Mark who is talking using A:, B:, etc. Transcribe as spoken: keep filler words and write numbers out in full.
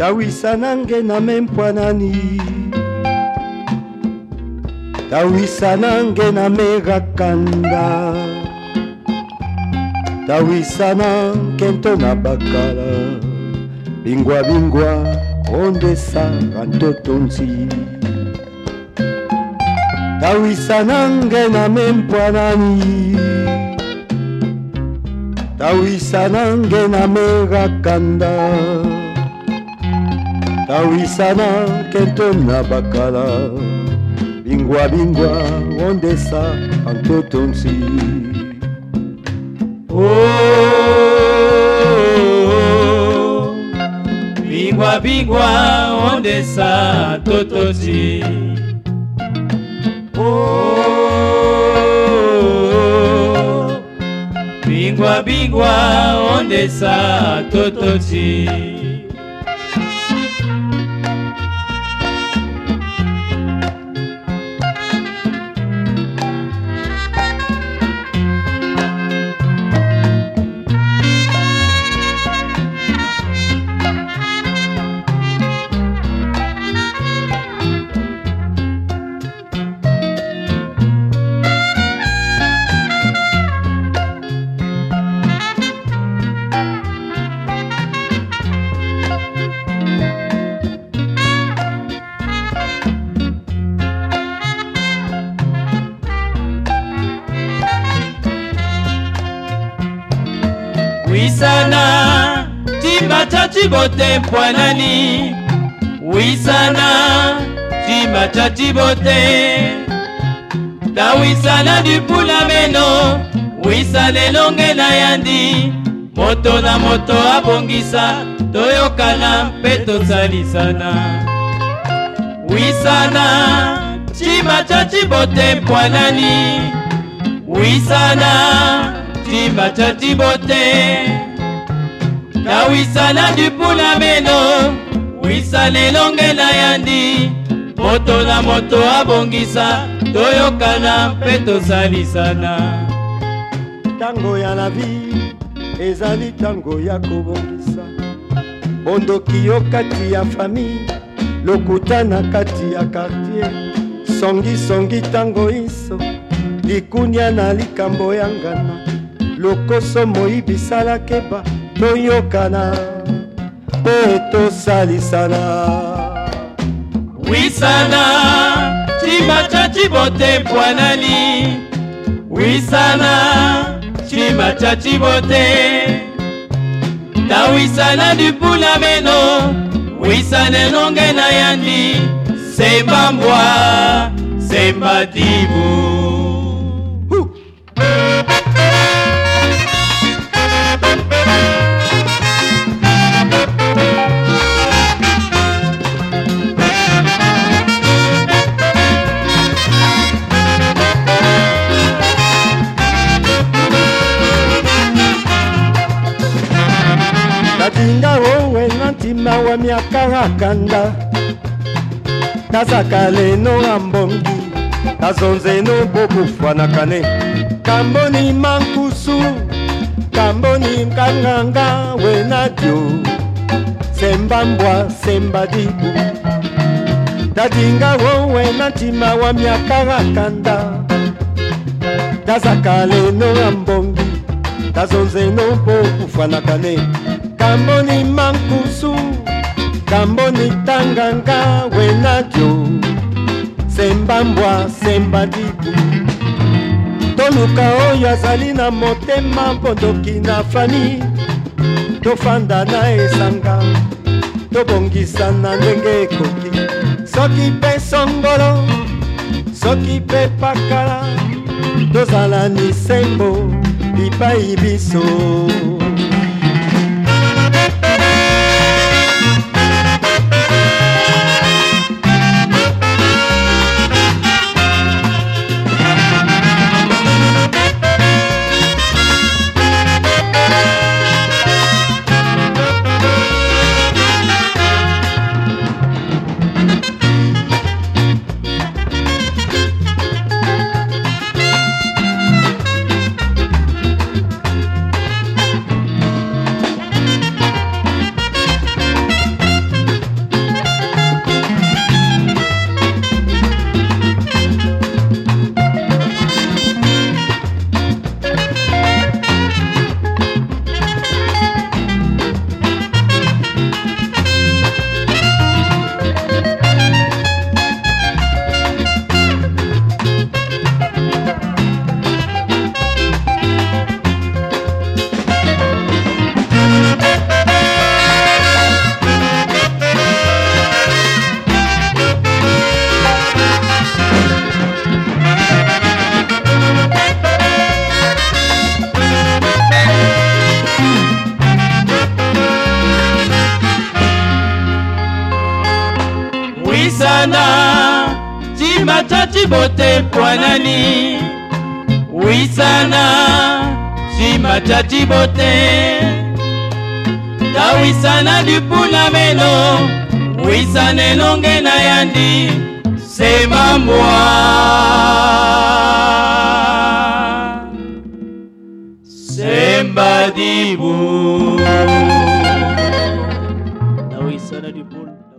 A: tawisa nange na mempwanani, tawisa nange na megakanda, tawisa nange nto na bakala, bingwa bingwa ondesa antotonzi, tawisa nange na mempwanani, tawisa nange na megakanda, tawisa nange nto na bakala, bingwa bingwa ondesa antotonzi.
B: Oh, bingwa bingwa ondesa totozi. Oh, bingwa bingwa ondesa totozi. Wisana chimba cha chibote mpwanani, wisana chimba cha chibote, tawisana dupula meno, wisane longe na yandi, moto na moto abongisa, toyokana mpe tosalisana. Wisana chimba cha chibote mpwanani, wisana chimba cha chibote, tawisana dupula meno, wisane longe na yandi, moto na moto abongisa, toyokana mpe tosalisana.
A: Tango ya la vie ezali tango ya kobongisa, bondoki yo kati ya famille, lokutana kati ya quartier, songi songi tango iso, likunya na likambo ya ngana, lokoso moyibi sala keba, toyokana pe tosalisana.
B: Wisana chimba cha chibote mpwanani, wisana chimba cha chibote, tawisana dupula meno, wisane longe na yandi, semba mbwa semba dibu.
A: Tatinga owe nantima wa miaka kanda, tazaka leno ambongi, tazonze no bokufwana kane, kamboni mankusu, kamboni mkanganga wenadio, semba mbwa semba dibu. Tatinga owe nantima wa miaka kanda, tazaka leno ambongi, tazonze no bokufwana kane, kamboni mankusu, kamboni tanganga wenadio, semba mbwa semba dibu. Toluka oyo azali na motema pondoki na fami, tofanda na esanga, tobongisa na ndenge ekoki, soki pe songolo, soki pe pakala, tozala ni sembo bipai biso.
B: wisana chima cha chibote pwanani, wisana chima cha chibote, ta wisana dupula meno, wisane nonge na yandi sema mbwa, semba dibu. Ta wisana dupula